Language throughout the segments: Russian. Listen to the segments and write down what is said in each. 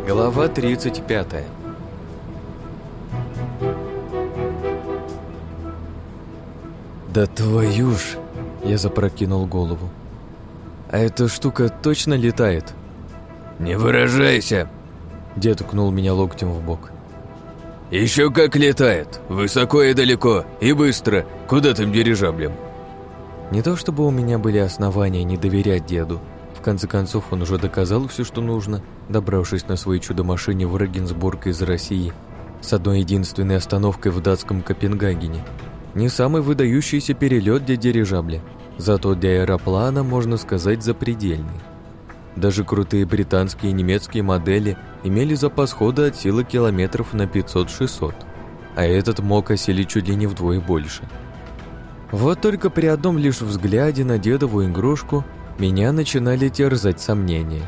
Глава 35. Да твою ж! Я запрокинул голову. А эта штука точно летает? «Не выражайся!» Дед ткнул меня локтем в бок. «Еще как летает! Высоко и далеко, и быстро! Куда там дирижаблем?» Не то чтобы у меня были основания не доверять деду. В конце концов, он уже доказал все, что нужно, добравшись на своей чудо-машине в Регенсбург из России с одной единственной остановкой в датском Копенгагене. Не самый выдающийся перелет для дирижабля, зато для аэроплана, можно сказать, запредельный. Даже крутые британские и немецкие модели имели запас хода от силы километров на 500-600, а этот мог осилить чуть ли не вдвое больше. Вот только при одном лишь взгляде на дедову игрушку меня начинали терзать сомнения.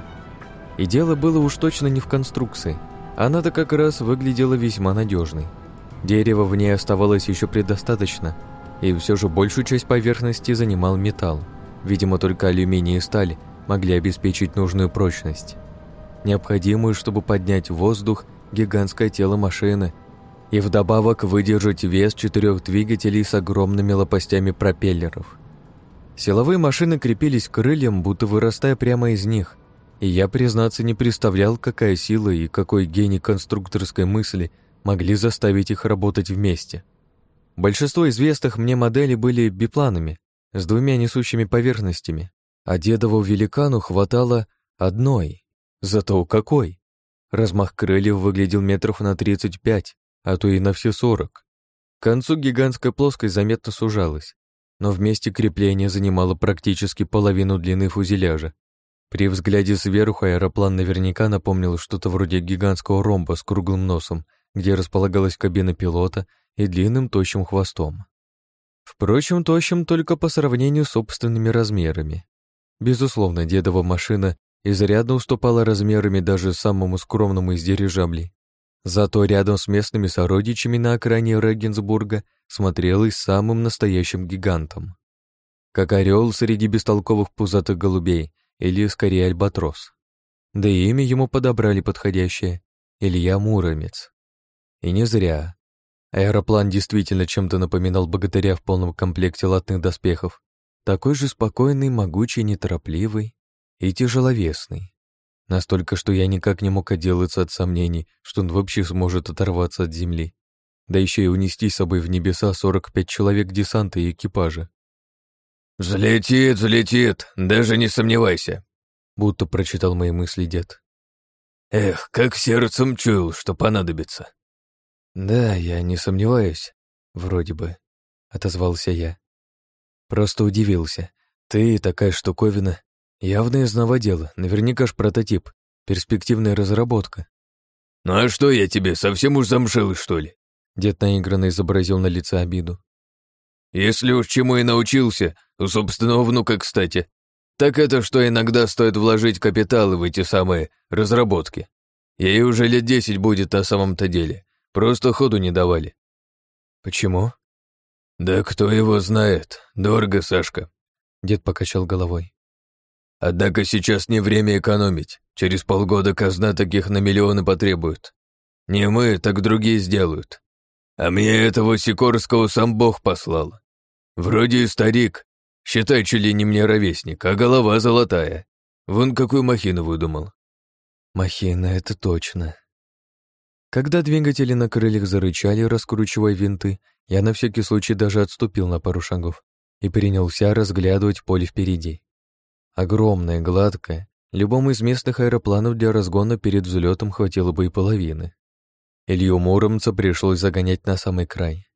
И дело было уж точно не в конструкции. Она-то как раз выглядела весьма надежной. Дерева в ней оставалось еще предостаточно, и все же большую часть поверхности занимал металл. Видимо, только алюминий и сталь могли обеспечить нужную прочность, необходимую, чтобы поднять в воздух гигантское тело машины и вдобавок выдержать вес 4 двигателей с огромными лопастями пропеллеров. Силовые машины крепились к крыльям, будто вырастая прямо из них, и я, признаться, не представлял, какая сила и какой гений конструкторской мысли могли заставить их работать вместе. Большинство известных мне моделей были бипланами с двумя несущими поверхностями, а дедову великану хватало одной. Зато какой! Размах крыльев выглядел метров на 35, а то и на все 40. К концу гигантская плоскость заметно сужалась, но вместе крепления занимало практически половину длины фюзеляжа. При взгляде сверху аэроплан наверняка напомнил что-то вроде гигантского ромба с круглым носом, где располагалась кабина пилота и длинным тощим хвостом. Впрочем, тощим только по сравнению с собственными размерами. Безусловно, дедова машина изрядно уступала размерами даже самому скромному из дирижаблей. Зато рядом с местными сородичами на окраине Регенсбурга смотрелась самым настоящим гигантом. Как орел среди бестолковых пузатых голубей, или скорее альбатрос. Да и имя ему подобрали подходящее — Илья Муромец. И не зря. Аэроплан действительно чем-то напоминал богатыря в полном комплекте латных доспехов, такой же спокойный, могучий, неторопливый и тяжеловесный. Настолько, что я никак не мог отделаться от сомнений, что он вообще сможет оторваться от земли, да еще и унести с собой в небеса 45 человек десанта и экипажа. «Взлетит, взлетит, даже не сомневайся», будто прочитал мои мысли дед. «Эх, как сердцем чуял, что понадобится». «Да, я не сомневаюсь, вроде бы», — отозвался я. Просто удивился. Ты, такая штуковина, явно из новодела, наверняка ж прототип, перспективная разработка. «Ну а что я тебе, совсем уж замшелый, что ли?» Дед наигранно изобразил на лице обиду. «Если уж чему и научился, у собственного внука, кстати, так это, что иногда стоит вложить капиталы в эти самые разработки. Ей уже лет 10 будет на самом-то деле, просто ходу не давали». «Почему?» «Да кто его знает, дорого, Сашка». Дед покачал головой. «Однако сейчас не время экономить, через полгода казна таких на миллионы потребует. Не мы, так другие сделают. А мне этого Сикорского сам Бог послал. Вроде и старик, считай, чуть ли не мне ровесник, а голова золотая. Вон какую махину выдумал». «Махина, это точно». Когда двигатели на крыльях зарычали, раскручивая винты, я на всякий случай даже отступил на пару шагов и принялся разглядывать поле впереди. Огромное, гладкое, любому из местных аэропланов для разгона перед взлетом хватило бы и половины. Илью Муромца пришлось загонять на самый край.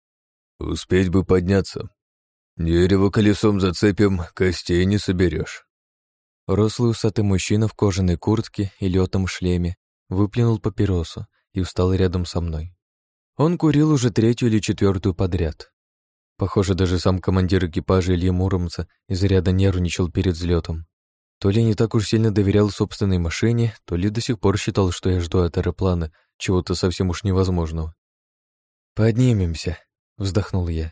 «Успеть бы подняться. Дерево колесом зацепим, костей не соберешь». Рослый усатый мужчина в кожаной куртке и летном шлеме выплюнул папиросу и встал рядом со мной. Он курил уже 3-ю или 4-ю подряд. Похоже, даже сам командир экипажа Ильи Муромца изрядно нервничал перед взлетом. То ли не так уж сильно доверял собственной машине, то ли до сих пор считал, что я жду от аэроплана чего-то совсем уж невозможного. «Поднимемся», — вздохнул я.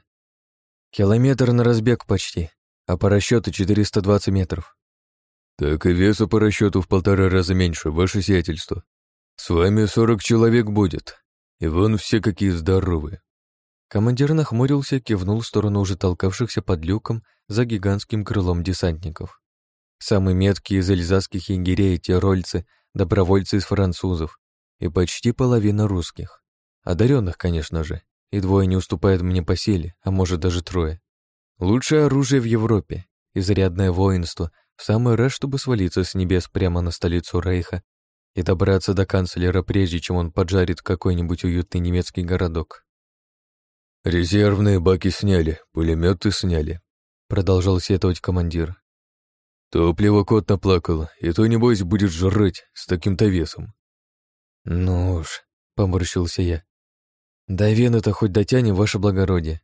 «Километр на разбег почти, а по расчету 420 метров». «Так и весу по расчету в 1,5 раза меньше, ваше сиятельство». С вами 40 человек будет, и вон все какие здоровые». Командир нахмурился, кивнул в сторону уже толкавшихся под люком за гигантским крылом десантников. Самые меткие из эльзасских егерей, тирольцы, добровольцы из французов и почти половина русских. Одаренных, конечно же, и двое не уступают мне по силе, а может даже трое. Лучшее оружие в Европе, изрядное воинство, в самый раз, чтобы свалиться с небес прямо на столицу Рейха и добраться до канцлера, прежде чем он поджарит какой-нибудь уютный немецкий городок. «Резервные баки сняли, пулеметы сняли», — продолжал сетовать командир. «Топливо кот наплакал, и то, небось, будет жрать с таким-то весом». «Ну уж», — поморщился я. «До Вены-то хоть дотянем, ваше благородие».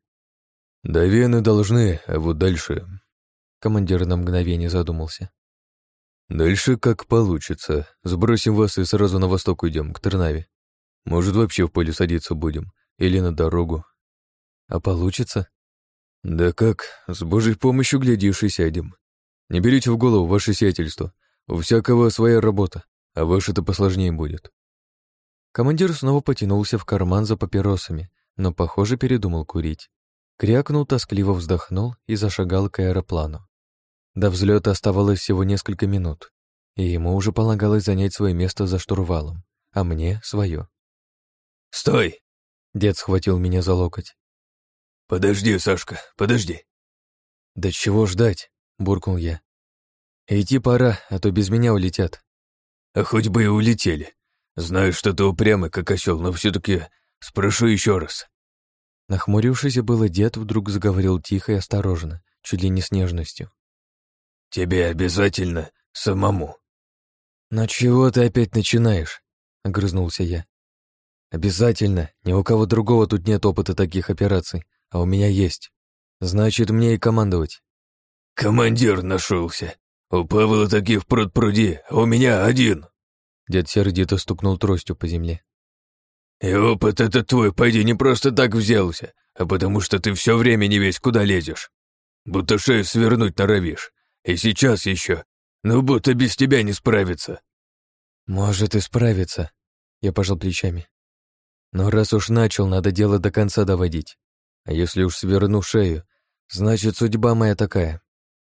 «До Вены должны, а вот дальше...» Командир на мгновение задумался. «Дальше как получится. Сбросим вас и сразу на восток уйдем, к Тернаве. Может, вообще в поле садиться будем, или на дорогу». «А получится?» «Да как, с Божьей помощью, глядишь, и сядем. Не берите в голову ваше сиятельство. У всякого своя работа, а ваша-то посложнее будет». Командир снова потянулся в карман за папиросами, но, похоже, передумал курить. Крякнул, тоскливо вздохнул и зашагал к аэроплану. До взлета оставалось всего несколько минут, и ему уже полагалось занять свое место за штурвалом, а мне — свое. «Стой!» — дед схватил меня за локоть. «Подожди, Сашка, подожди». «Да чего ждать?» — буркнул я. «Идти пора, а то без меня улетят». «А хоть бы и улетели. Знаю, что ты упрямый, как осел, но все-таки спрошу еще раз». Нахмурившийся было дед вдруг заговорил тихо и осторожно, чуть ли не с нежностью. «Тебе обязательно самому». «Но чего ты опять начинаешь?» — огрызнулся я. «Обязательно. Ни у кого другого тут нет опыта таких операций, а у меня есть. Значит, мне и командовать». «Командир нашелся. У Павла таких пруд-пруди, а у меня один». Дед сердито стукнул тростью по земле. «И опыт этот твой, пойди, не просто так взялся, а потому что ты все время не весь куда лезешь. Будто шею свернуть норовишь. И сейчас еще. Ну, будто без тебя не справиться». «Может, и справиться», — я пожал плечами. «Но раз уж начал, надо дело до конца доводить. А если уж сверну шею, значит, судьба моя такая».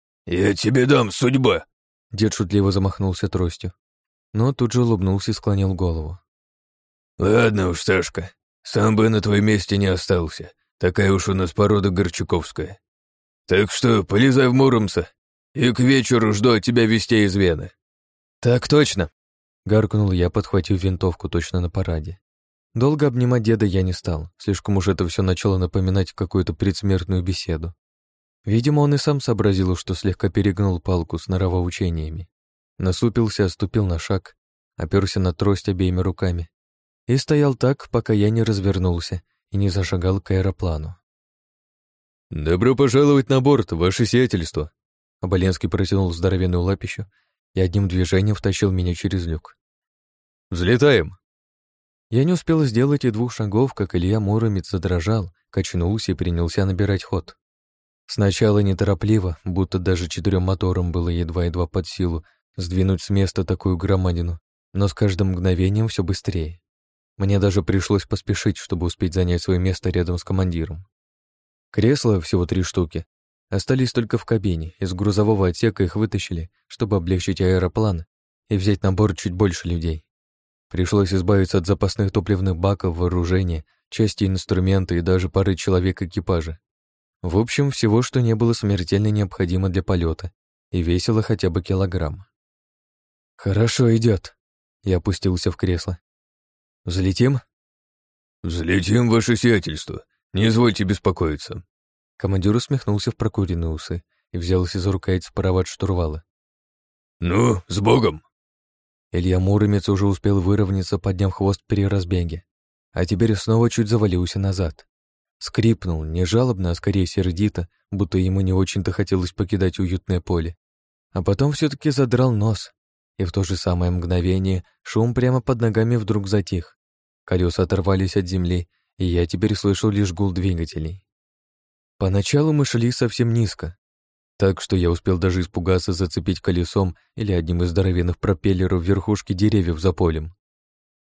«Я тебе дам, судьба!» Дед шутливо замахнулся тростью, но тут же улыбнулся и склонил голову. «Ладно уж, Сашка, сам бы на твоем месте не остался. Такая уж у нас порода горчаковская. Так что полезай в Муромца, и к вечеру жду от тебя вестей из Вены». «Так точно!» — гаркнул я, подхватив винтовку точно на параде. Долго обнимать деда я не стал, слишком уж это все начало напоминать какую-то предсмертную беседу. Видимо, он и сам сообразил, что слегка перегнул палку с норовоучениями. Насупился, отступил на шаг, оперся на трость обеими руками и стоял так, пока я не развернулся и не зашагал к аэроплану. «Добро пожаловать на борт, ваше сиятельство!» Оболенский протянул здоровенную лапищу и одним движением втащил меня через люк. «Взлетаем!» Я не успел сделать и 2 шагов, как Илья Муромец задрожал, качнулся и принялся набирать ход. Сначала неторопливо, будто даже 4 моторам было едва-едва под силу сдвинуть с места такую громадину, но с каждым мгновением все быстрее. Мне даже пришлось поспешить, чтобы успеть занять свое место рядом с командиром. Кресла, всего 3 штуки, остались только в кабине, из грузового отсека их вытащили, чтобы облегчить аэроплан и взять на борт чуть больше людей. Пришлось избавиться от запасных топливных баков, вооружения, части инструмента и даже пары человек экипажа. В общем, всего, что не было смертельно необходимо для полета, и весило хотя бы килограмм. «Хорошо идет. Я опустился в кресло. «Взлетим?» «Взлетим, ваше сиятельство. Не извольте беспокоиться». Командир усмехнулся в прокуренные усы и взялся за рукоять справа от штурвала. «Ну, с Богом!» Илья Муромец уже успел выровняться, подняв хвост при разбеге, а теперь снова чуть завалился назад. Скрипнул, не жалобно, а скорее сердито, будто ему не очень-то хотелось покидать уютное поле. А потом все-таки задрал нос, и в то же самое мгновение шум прямо под ногами вдруг затих. Колеса оторвались от земли, и я теперь слышал лишь гул двигателей. Поначалу мы шли совсем низко, так что я успел даже испугаться зацепить колесом или одним из здоровенных пропеллеров верхушки деревьев за полем.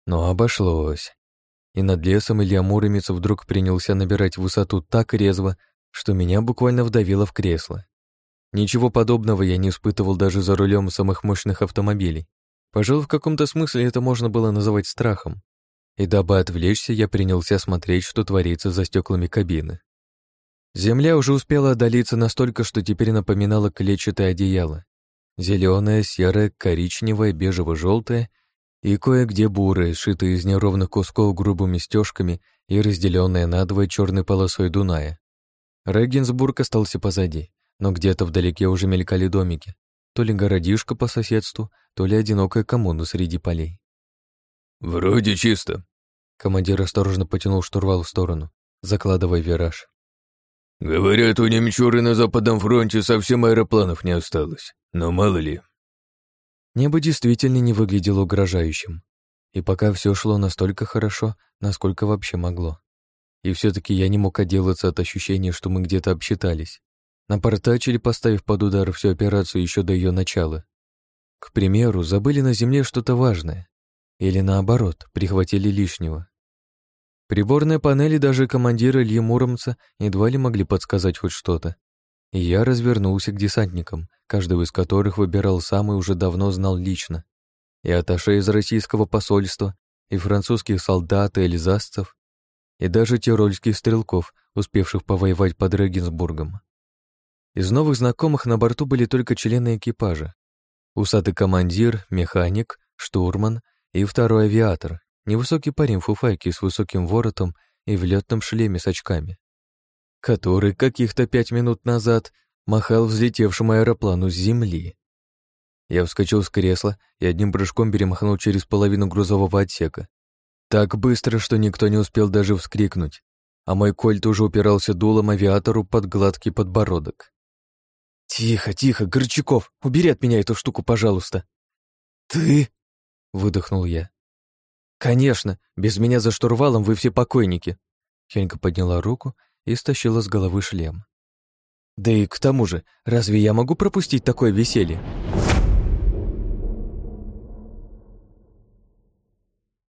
Но обошлось. И над лесом Илья Муромец вдруг принялся набирать высоту так резво, что меня буквально вдавило в кресло. Ничего подобного я не испытывал даже за рулем самых мощных автомобилей. Пожалуй, в каком-то смысле это можно было называть страхом. И дабы отвлечься, я принялся смотреть, что творится за стеклами кабины. Земля уже успела одолиться настолько, что теперь напоминала клетчатое одеяло. Зеленое, серое, коричневое, бежево-желтое и кое-где бурое, сшитое из неровных кусков грубыми стежками и разделенное надвое черной полосой Дуная. Регенсбург остался позади, но где-то вдалеке уже мелькали домики. То ли городишко по соседству, то ли одинокая коммуна среди полей. «Вроде чисто». Командир осторожно потянул штурвал в сторону, закладывая вираж. «Говорят, у немчуры на Западном фронте совсем аэропланов не осталось, но мало ли». Небо действительно не выглядело угрожающим. И пока все шло настолько хорошо, насколько вообще могло. И все-таки я не мог отделаться от ощущения, что мы где-то обсчитались. Напортачили, поставив под удар всю операцию еще до ее начала. К примеру, забыли на земле что-то важное. Или наоборот, прихватили лишнего. Приборные панели даже командира Ильи Муромца едва ли могли подсказать хоть что-то. И я развернулся к десантникам, каждого из которых выбирал сам и уже давно знал лично. И атташе из российского посольства, и французских солдат, и эльзасцев, и даже тирольских стрелков, успевших повоевать под Регенсбургом. Из новых знакомых на борту были только члены экипажа. Усатый командир, механик, штурман и второй авиатор, невысокий парень в фуфайке с высоким воротом и в летном шлеме с очками, который каких-то 5 минут назад махал взлетевшему аэроплану с земли. Я вскочил с кресла и одним прыжком перемахнул через половину грузового отсека. Так быстро, что никто не успел даже вскрикнуть, а мой кольт уже упирался дулом авиатору под гладкий подбородок. «Тихо, тихо, Горчаков, убери от меня эту штуку, пожалуйста!» «Ты?» — выдохнул я. «Конечно, без меня за штурвалом вы все покойники!» Хенька подняла руку и стащила с головы шлем. «Да и к тому же, разве я могу пропустить такое веселье?»